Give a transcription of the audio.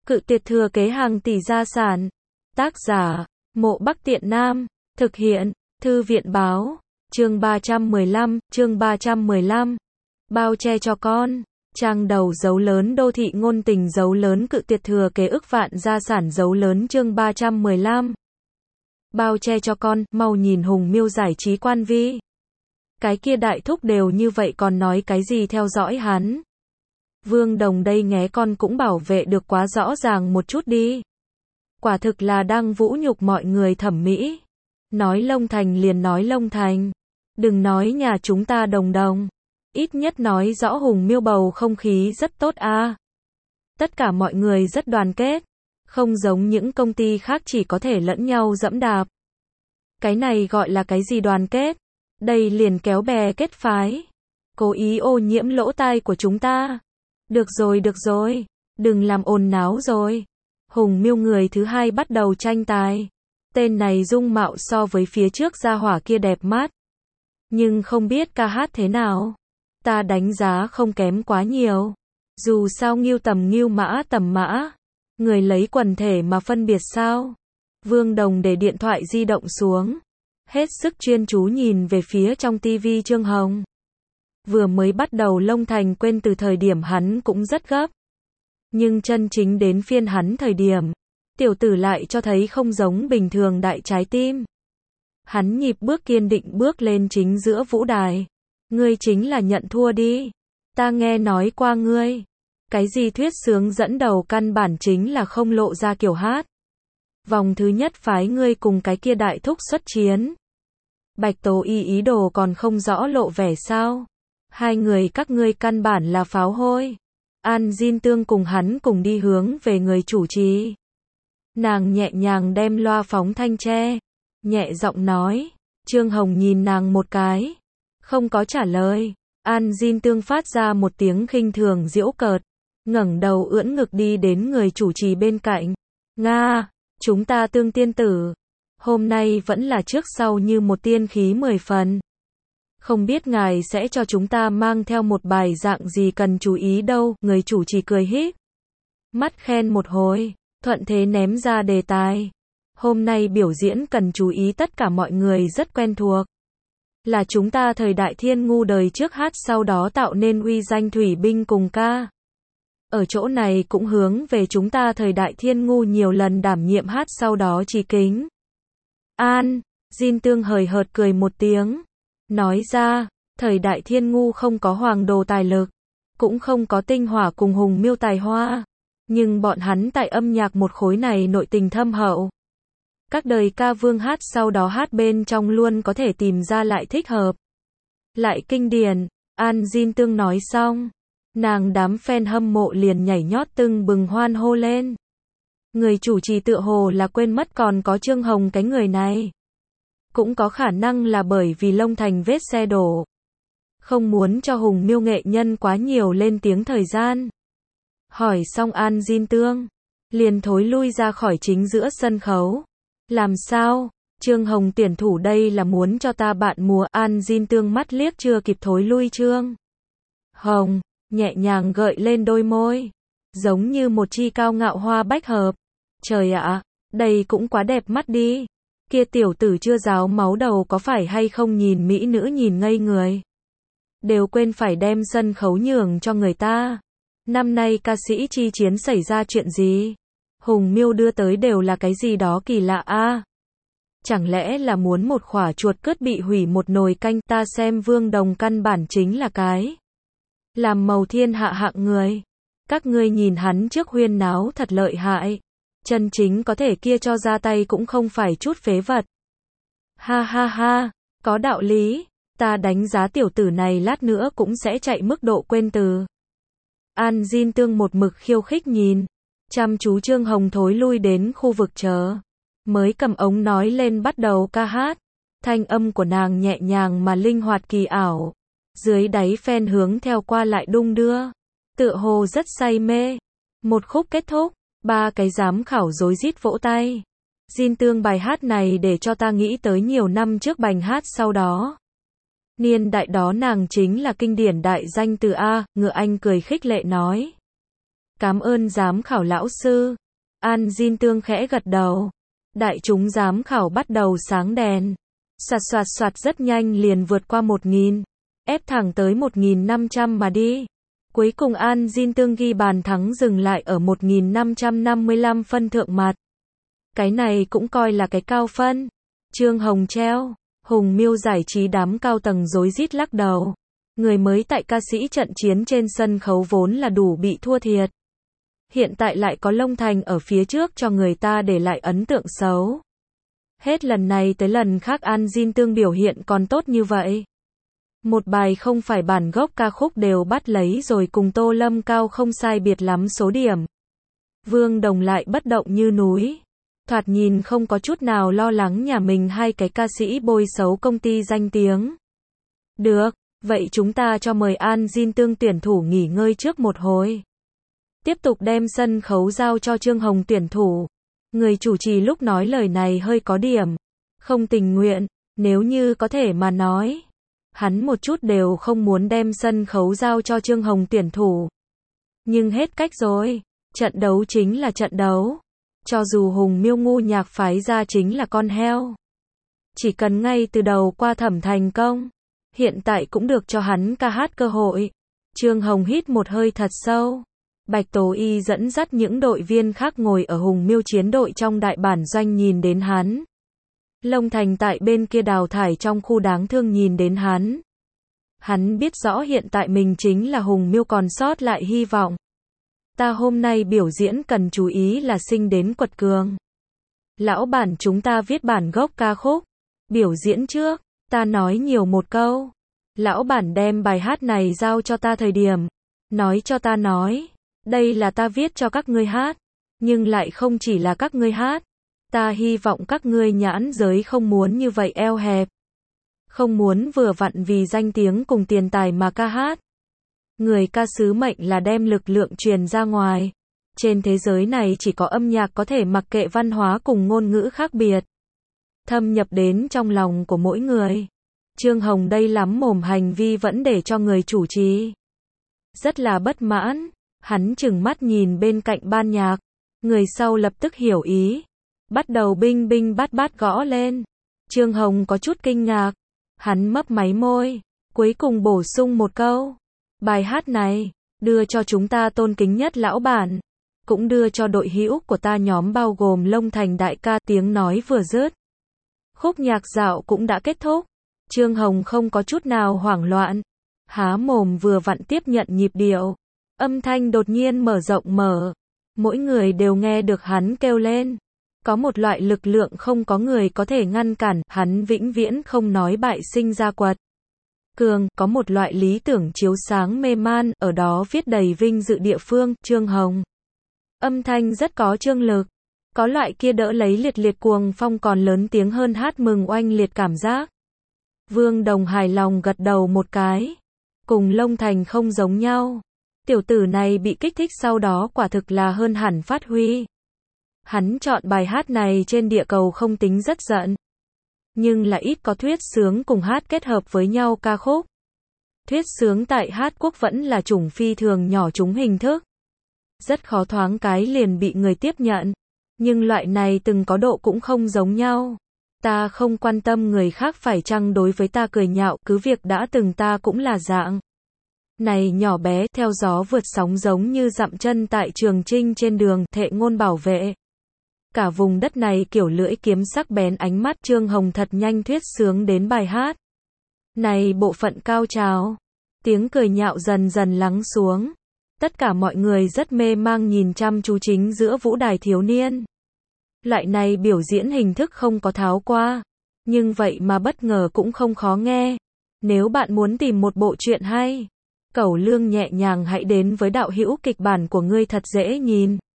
Cự tuyệt thừa kế hàng tỷ gia sản. Tác giả, Mộ Bắc Tiện Nam. Thực hiện, Thư viện báo. Chương 315. Bao che cho con. Trang đầu dấu lớn đô thị ngôn tình dấu lớn cự tuyệt thừa kế ức vạn gia sản dấu lớn chương 315. Bao che cho con, mau nhìn Hùng Miêu giải trí quan vi. Cái kia đại thúc đều như vậy còn nói cái gì theo dõi hắn. Vương Đồng đây nghé con cũng bảo vệ được quá rõ ràng một chút đi. Quả thực là đang vũ nhục mọi người thẩm mỹ. Nói lông thành liền nói lông thành. Đừng nói nhà chúng ta đồng đồng. Ít nhất nói rõ Hùng Miêu bầu không khí rất tốt a. Tất cả mọi người rất đoàn kết. Không giống những công ty khác chỉ có thể lẫn nhau dẫm đạp. Cái này gọi là cái gì đoàn kết? Đây liền kéo bè kết phái. Cố ý ô nhiễm lỗ tai của chúng ta. Được rồi. Đừng làm ồn náo rồi. Hùng Miêu người thứ hai bắt đầu tranh tài. Tên này dung mạo so với phía trước gia hỏa kia đẹp mắt. Nhưng không biết ca hát thế nào. Ta đánh giá không kém quá nhiều. Dù sao ngưu tầm ngưu mã tầm mã. Người lấy quần thể mà phân biệt sao. Vương Đồng để điện thoại di động xuống. Hết sức chuyên chú nhìn về phía trong tivi Trương Hồng. Vừa mới bắt đầu Lông Thành quên từ thời điểm hắn cũng rất gấp. Nhưng chân chính đến phiên hắn thời điểm. Tiểu tử lại cho thấy không giống bình thường đại trái tim. Hắn nhịp bước kiên định bước lên chính giữa vũ đài. Ngươi chính là nhận thua đi. Ta nghe nói qua ngươi. Cái gì thuyết sướng dẫn đầu căn bản chính là không lộ ra kiểu hát. Vòng thứ nhất phái ngươi cùng cái kia đại thúc xuất chiến. Bạch Tố Y ý đồ còn không rõ lộ vẻ sao. Hai người các ngươi căn bản là pháo hôi. An Jin Tương cùng hắn cùng đi hướng về người chủ trì. Nàng nhẹ nhàng đem loa phóng thanh tre. Nhẹ giọng nói. Trương Hồng nhìn nàng một cái. Không có trả lời. An Jin Tương phát ra một tiếng khinh thường giễu cợt. Ngẩng đầu ưỡn ngực đi đến người chủ trì bên cạnh. Nga, chúng ta Tương tiên tử. Hôm nay vẫn là trước sau như một tiên khí 10 phần. Không biết ngài sẽ cho chúng ta mang theo một bài dạng gì cần chú ý đâu. Người chủ trì cười híp mắt khen một hồi. Thuận thế ném ra đề tài. Hôm nay biểu diễn cần chú ý tất cả mọi người rất quen thuộc. Là chúng ta thời đại thiên ngu đời trước hát sau đó tạo nên uy danh thủy binh cùng ca. Ở chỗ này cũng hướng về chúng ta thời đại thiên ngu nhiều lần đảm nhiệm hát sau đó chỉ kính. An, Jin Tương hời hợt cười một tiếng. Nói ra, thời đại thiên ngu không có hoàng đồ tài lực. Cũng không có tinh hỏa cùng Hùng Miêu tài hoa. Nhưng bọn hắn tại âm nhạc một khối này nội tình thâm hậu. Các đời ca vương hát sau đó hát bên trong luôn có thể tìm ra lại thích hợp. Lại kinh điển, An Jin Tương nói xong. Nàng đám fan hâm mộ liền nhảy nhót tưng bừng hoan hô lên. Người chủ trì tựa hồ là quên mất còn có Trương Hồng cái người này. Cũng có khả năng là bởi vì Lông Thành vết xe đổ. Không muốn cho Hùng Miêu nghệ nhân quá nhiều lên tiếng thời gian. Hỏi xong An Jin Tương. Liền thối lui ra khỏi chính giữa sân khấu. Làm sao? Trương Hồng tuyển thủ đây là muốn cho ta bạn múa. An Jin Tương mắt liếc chưa kịp thối lui Trương Hồng. Nhẹ nhàng gợi lên đôi môi. Giống như một chi cao ngạo hoa bách hợp. Trời ạ, đây cũng quá đẹp mắt đi. Kia tiểu tử chưa ráo máu đầu có phải hay không nhìn mỹ nữ nhìn ngây người. Đều quên phải đem sân khấu nhường cho người ta. Năm nay ca sĩ chi chiến xảy ra chuyện gì? Hùng Miêu đưa tới đều là cái gì đó kỳ lạ a. Chẳng lẽ là muốn một khỏa chuột cướp bị hủy một nồi canh? Ta xem Vương Đồng căn bản chính là cái làm màu thiên hạ hạng người. Các ngươi nhìn hắn trước huyên náo thật lợi hại. Chân chính có thể kia cho ra tay cũng không phải chút phế vật. Ha ha ha, có đạo lý. Ta đánh giá tiểu tử này lát nữa cũng sẽ chạy mức độ quên từ. An Jin Tương một mực khiêu khích nhìn. Chăm chú Trương Hồng thối lui đến khu vực chờ. Mới cầm ống nói lên bắt đầu ca hát. Thanh âm của nàng nhẹ nhàng mà linh hoạt kỳ ảo. Dưới đáy fan hướng theo qua lại đung đưa. Tựa hồ rất say mê. Một khúc kết thúc. 3 cái giám khảo rối rít vỗ tay. Jin Tương bài hát này để cho ta nghĩ tới nhiều năm trước bành hát sau đó. Niên đại đó nàng chính là kinh điển đại danh từ A. Ngựa Anh cười khích lệ nói. Cảm ơn giám khảo lão sư. An Jin Tương khẽ gật đầu. Đại chúng giám khảo bắt đầu sáng đèn. Soạt soạt soạt rất nhanh liền vượt qua 1000. Ép thẳng tới 1500 mà đi. Cuối cùng An Jin Tương ghi bàn thắng dừng lại ở 1555 phân thượng mặt. Cái này cũng coi là cái cao phân. Trương Hồng treo. Hùng Miêu giải trí đám cao tầng rối rít lắc đầu. Người mới tại ca sĩ trận chiến trên sân khấu vốn là đủ bị thua thiệt. Hiện tại lại có Long Thành ở phía trước cho người ta để lại ấn tượng xấu. Hết lần này tới lần khác An Jin Tương biểu hiện còn tốt như vậy. Một bài không phải bản gốc ca khúc đều bắt lấy rồi cùng Tô Lâm Cao không sai biệt lắm số điểm. Vương Đồng lại bất động như núi. Thoạt nhìn không có chút nào lo lắng nhà mình hai cái ca sĩ bôi xấu công ty danh tiếng. Được, vậy chúng ta cho mời An Jin Tương tuyển thủ nghỉ ngơi trước một hồi. Tiếp tục đem sân khấu giao cho Trương Hồng tuyển thủ. Người chủ trì lúc nói lời này hơi có điểm không tình nguyện, nếu như có thể mà nói. Hắn một chút đều không muốn đem sân khấu giao cho Trương Hồng tuyển thủ. Nhưng hết cách rồi, trận đấu chính là trận đấu. Cho dù Hùng Miêu ngu nhạc phái ra chính là con heo. Chỉ cần ngay từ đầu qua thẩm thành công, hiện tại cũng được cho hắn ca hát cơ hội. Trương Hồng hít một hơi thật sâu. Bạch Tố Y dẫn dắt những đội viên khác ngồi ở Hùng Miêu chiến đội trong đại bản doanh nhìn đến hắn. Long Thành tại bên kia đào thải trong khu đáng thương nhìn đến hắn. Hắn biết rõ hiện tại mình chính là Hùng Miêu còn sót lại hy vọng. Ta hôm nay biểu diễn cần chú ý là sinh đến quật cường. Lão bản chúng ta viết bản gốc ca khúc. Biểu diễn trước, ta nói nhiều một câu. Lão bản đem bài hát này giao cho ta thời điểm. Nói cho ta nói. Đây là ta viết cho các ngươi hát. Nhưng lại không chỉ là các ngươi hát. Ta hy vọng các ngươi nhãn giới không muốn như vậy eo hẹp. Không muốn vừa vặn vì danh tiếng cùng tiền tài mà ca hát. Người ca sứ mệnh là đem lực lượng truyền ra ngoài. Trên thế giới này chỉ có âm nhạc có thể mặc kệ văn hóa cùng ngôn ngữ khác biệt. Thâm nhập đến trong lòng của mỗi người. Trương Hồng đây lắm mồm hành vi vẫn để cho người chủ trì rất là bất mãn. Hắn chừng mắt nhìn bên cạnh ban nhạc. Người sau lập tức hiểu ý. Bắt đầu binh binh bát bát gõ lên. Trương Hồng có chút kinh ngạc. Hắn mấp máy môi. Cuối cùng bổ sung một câu. Bài hát này, đưa cho chúng ta tôn kính nhất lão bản. Cũng đưa cho đội hữu của ta nhóm bao gồm Long Thành đại ca. Tiếng nói vừa dứt. Khúc nhạc dạo cũng đã kết thúc. Trương Hồng không có chút nào hoảng loạn. Há mồm vừa vặn tiếp nhận nhịp điệu. Âm thanh đột nhiên mở rộng mở. Mỗi người đều nghe được hắn kêu lên. Có một loại lực lượng không có người có thể ngăn cản. Hắn vĩnh viễn không nói bại sinh ra quật cường. Có một loại lý tưởng chiếu sáng mê man. Ở đó viết đầy vinh dự địa phương. Trương Hồng. Âm thanh rất có chương lực. Có loại kia đỡ lấy liệt liệt cuồng phong còn lớn tiếng hơn hát mừng oanh liệt cảm giác. Vương Đồng hài lòng gật đầu một cái. Cùng Long Thành không giống nhau. Tiểu tử này bị kích thích sau đó quả thực là hơn hẳn phát huy. Hắn chọn bài hát này trên địa cầu không tính rất giận. Nhưng là ít có thuyết sướng cùng hát kết hợp với nhau ca khúc. Thuyết sướng tại hát quốc vẫn là chủng phi thường nhỏ chúng hình thức. Rất khó thoáng cái liền bị người tiếp nhận. Nhưng loại này từng có độ cũng không giống nhau. Ta không quan tâm người khác phải chăng đối với ta cười nhạo, cứ việc đã từng ta cũng là dạng này nhỏ bé, theo gió vượt sóng giống như dặm chân tại Trường Trinh trên đường, thệ ngôn bảo vệ. Cả vùng đất này kiểu lưỡi kiếm sắc bén ánh mắt. Trương Hồng thật nhanh thuyết sướng đến bài hát này bộ phận cao trào. Tiếng cười nhạo dần dần lắng xuống. Tất cả mọi người rất mê mang nhìn chăm chú chính giữa vũ đài thiếu niên. Loại này biểu diễn hình thức không có tháo qua. Nhưng vậy mà bất ngờ cũng không khó nghe. Nếu bạn muốn tìm một bộ truyện hay, cẩu lương nhẹ nhàng hãy đến với đạo hữu kịch bản của ngươi thật dễ nhìn.